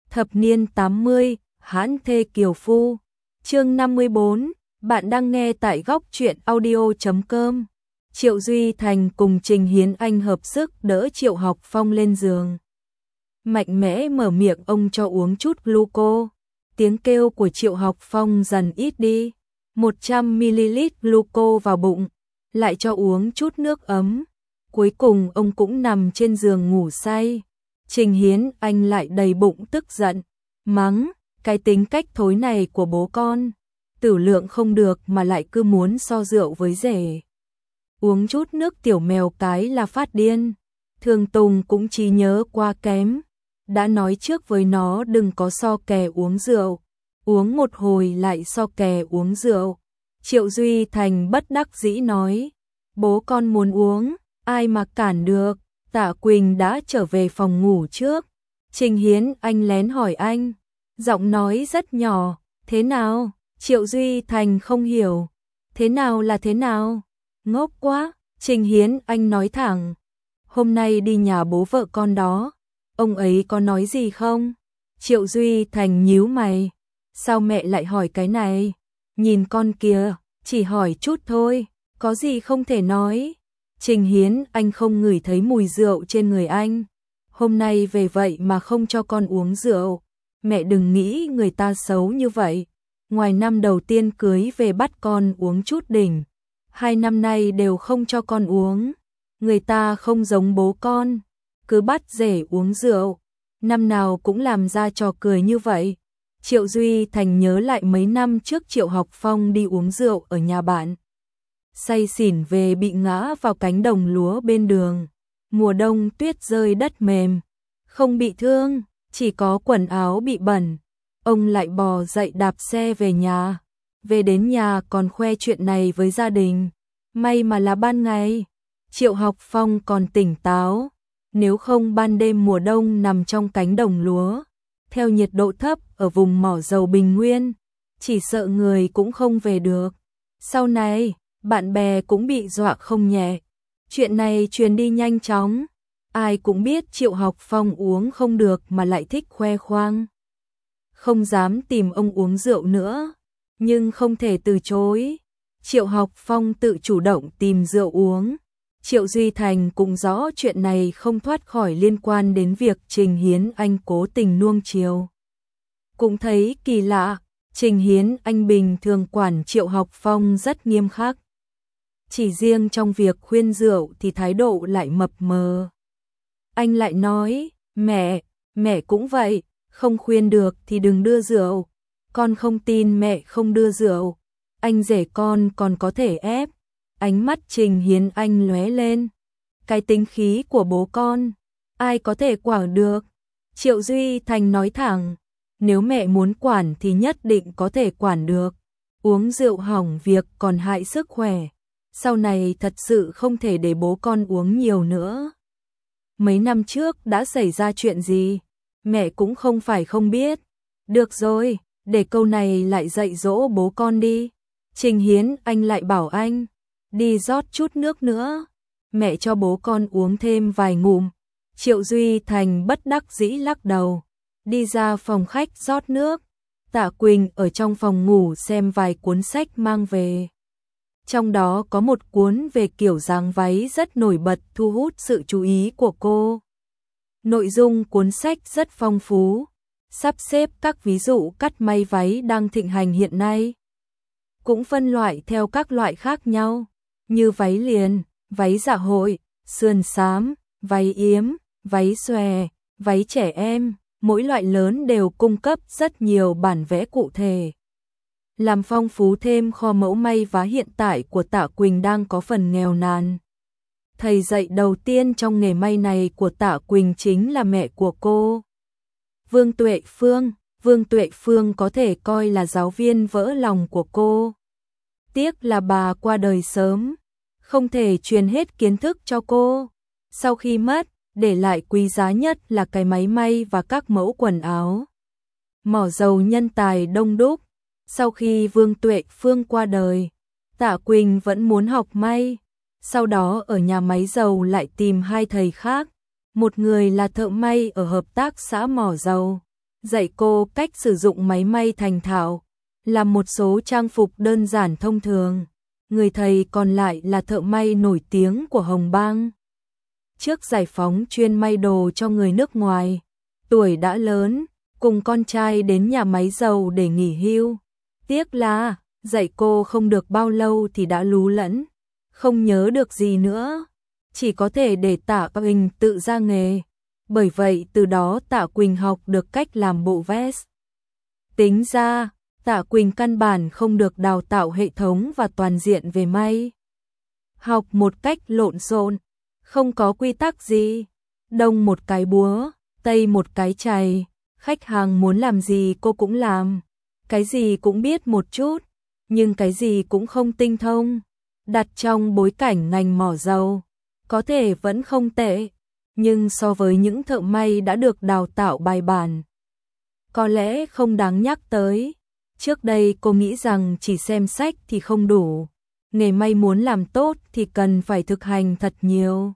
Thập niên 80, hãn thê kiều phu. Chương 54, bạn đang nghe tại góc truyện audio.com. Triệu Duy Thành cùng Trình Hiến Anh hợp sức đỡ Triệu Học Phong lên giường. Mạnh mẽ mở miệng ông cho uống chút gluco. Tiếng kêu của Triệu Học Phong dần ít đi. 100ml gluco vào bụng, lại cho uống chút nước ấm. Cuối cùng ông cũng nằm trên giường ngủ say. Trình Hiến Anh lại đầy bụng tức giận, mắng, cái tính cách thối này của bố con, tử lượng không được mà lại cứ muốn so rượu với rể. Uống chút nước tiểu mèo cái là phát điên. Thường Tùng cũng trí nhớ quá kém, đã nói trước với nó đừng có so kè uống rượu, uống một hồi lại so kè uống rượu. Triệu Duy Thành bất đắc dĩ nói, bố con muốn uống, ai mà cản được. Tạ Quỳnh đã trở về phòng ngủ trước. Trình Hiến Anh lén hỏi anh, giọng nói rất nhỏ, thế nào? Triệu Duy Thành không hiểu, thế nào là thế nào? Ngốc quá. Trình Hiến Anh nói thẳng, hôm nay đi nhà bố vợ con đó, ông ấy có nói gì không? Triệu Duy Thành nhíu mày, sao mẹ lại hỏi cái này? Nhìn con kìa, chỉ hỏi chút thôi, có gì không thể nói. Trình Hiến Anh không ngửi thấy mùi rượu trên người anh. Hôm nay về vậy mà không cho con uống rượu. Mẹ đừng nghĩ người ta xấu như vậy. Ngoài năm đầu tiên cưới về bắt con uống chút đỉnh, 2 năm nay đều không cho con uống. Người ta không giống bố con, cứ bắt rể uống rượu, năm nào cũng làm ra trò cười như vậy. Triệu Duy Thành nhớ lại mấy năm trước Triệu Học Phong đi uống rượu ở nhà bạn. Say xỉn về bị ngã vào cánh đồng lúa bên đường. Mùa đông tuyết rơi đất mềm, không bị thương, chỉ có quần áo bị bẩn. Ông lại bò dậy đạp xe về nhà. Về đến nhà còn khoe chuyện này với gia đình. May mà là ban ngày, Triệu Học Phong còn tỉnh táo. Nếu không ban đêm mùa đông nằm trong cánh đồng lúa, theo nhiệt độ thấp ở vùng mỏ dầu Bình Nguyên, chỉ sợ người cũng không về được. Sau này, bạn bè cũng bị dọa không nhẹ. Chuyện này truyền đi nhanh chóng. Ai cũng biết Triệu Học Phong uống không được mà lại thích khoe khoang. Không dám tìm ông uống rượu nữa, nhưng không thể từ chối. Triệu Học Phong tự chủ động tìm rượu uống. Triệu Duy Thành cũng rõ chuyện này không thoát khỏi liên quan đến việc Trình Hiến Anh cố tình nuông chiều. Cũng thấy kỳ lạ, Trình Hiến Anh bình thường quản Triệu Học Phong rất nghiêm khắc. Chỉ riêng trong việc khuyên rượu thì thái độ lại mập mờ. Anh lại nói, mẹ cũng vậy, không khuyên được thì đừng đưa rượu. Con không tin mẹ không đưa rượu, anh rể con còn có thể ép. Ánh mắt Trình Hiến Anh lóe lên. Cái tính khí của bố con, ai có thể quản được? Triệu Duy Thành nói thẳng, nếu mẹ muốn quản thì nhất định có thể quản được. Uống rượu hỏng việc còn hại sức khỏe. Sau này thật sự không thể để bố con uống nhiều nữa. Mấy năm trước đã xảy ra chuyện gì, mẹ cũng không phải không biết. Được rồi, để câu này lại dạy dỗ bố con đi. Trình Hiến Anh lại bảo anh, đi rót chút nước nữa, mẹ cho bố con uống thêm vài ngụm. Triệu Duy Thành bất đắc dĩ lắc đầu, đi ra phòng khách rót nước. Tạ Quỳnh ở trong phòng ngủ xem vài cuốn sách mang về. Trong đó có một cuốn về kiểu dáng váy rất nổi bật thu hút sự chú ý của cô. Nội dung cuốn sách rất phong phú, sắp xếp các ví dụ cắt may váy đang thịnh hành hiện nay. Cũng phân loại theo các loại khác nhau, như váy liền, váy dạ hội, sườn xám, váy yếm, váy xòe, váy trẻ em. Mỗi loại lớn đều cung cấp rất nhiều bản vẽ cụ thể, làm phong phú thêm kho mẫu may vá hiện tại của Tạ Quỳnh đang có phần nghèo nàn. Thầy dạy đầu tiên trong nghề may này của Tạ Quỳnh chính là mẹ của cô, Vương Tuệ Phương. Vương Tuệ Phương có thể coi là giáo viên vỡ lòng của cô. Tiếc là bà qua đời sớm, không thể truyền hết kiến thức cho cô. Sau khi mất, để lại quý giá nhất là cái máy may và các mẫu quần áo. Mỏ dầu nhân tài đông đúc. Sau khi Vương Tuệ Phương qua đời, Tạ Quỳnh vẫn muốn học may. Sau đó ở nhà máy dầu lại tìm 2 thầy khác. Một người là thợ may ở hợp tác xã mỏ dầu, dạy cô cách sử dụng máy may thành thạo, làm một số trang phục đơn giản thông thường. Người thầy còn lại là thợ may nổi tiếng của Hồng Bang. Trước giải phóng chuyên may đồ cho người nước ngoài, tuổi đã lớn, cùng con trai đến nhà máy dầu để nghỉ hưu. Tiếc là, dạy cô không được bao lâu thì đã lú lẫn, không nhớ được gì nữa, chỉ có thể để Tạ Quỳnh tự ra nghề. Bởi vậy từ đó Tạ Quỳnh học được cách làm bộ vest. Tính ra, Tạ Quỳnh căn bản không được đào tạo hệ thống và toàn diện về may. Học một cách lộn xộn, không có quy tắc gì. Đông một cái búa, tây một cái chày, khách hàng muốn làm gì cô cũng làm. Cái gì cũng biết một chút, nhưng cái gì cũng không tinh thông. Đặt trong bối cảnh ngành mỏ dầu, có thể vẫn không tệ, nhưng so với những thợ may đã được đào tạo bài bản, có lẽ không đáng nhắc tới. Trước đây cô nghĩ rằng chỉ xem sách thì không đủ, nghề may muốn làm tốt thì cần phải thực hành thật nhiều.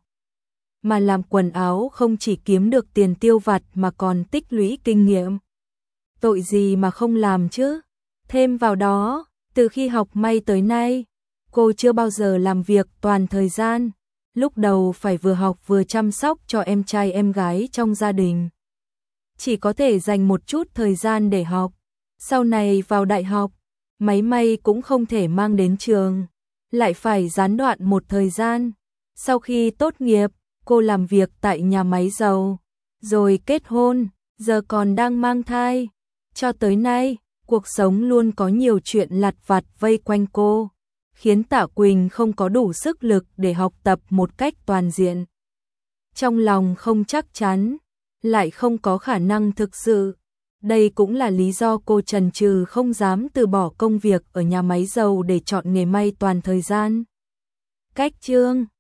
Mà làm quần áo không chỉ kiếm được tiền tiêu vặt mà còn tích lũy kinh nghiệm. Tội gì mà không làm chứ? Thêm vào đó, từ khi học may tới nay, cô chưa bao giờ làm việc toàn thời gian. Lúc đầu phải vừa học vừa chăm sóc cho em trai em gái trong gia đình. Chỉ có thể dành một chút thời gian để học. Sau này vào đại học, máy may cũng không thể mang đến trường, lại phải gián đoạn một thời gian. Sau khi tốt nghiệp, cô làm việc tại nhà máy dầu, rồi kết hôn, giờ còn đang mang thai. Cho tới nay, cuộc sống luôn có nhiều chuyện lặt vặt vây quanh cô, khiến Tạ Quỳnh không có đủ sức lực để học tập một cách toàn diện. Trong lòng không chắc chắn, lại không có khả năng thực sự. Đây cũng là lý do cô chần chừ không dám từ bỏ công việc ở nhà máy dầu để chọn nghề may toàn thời gian. Cách chương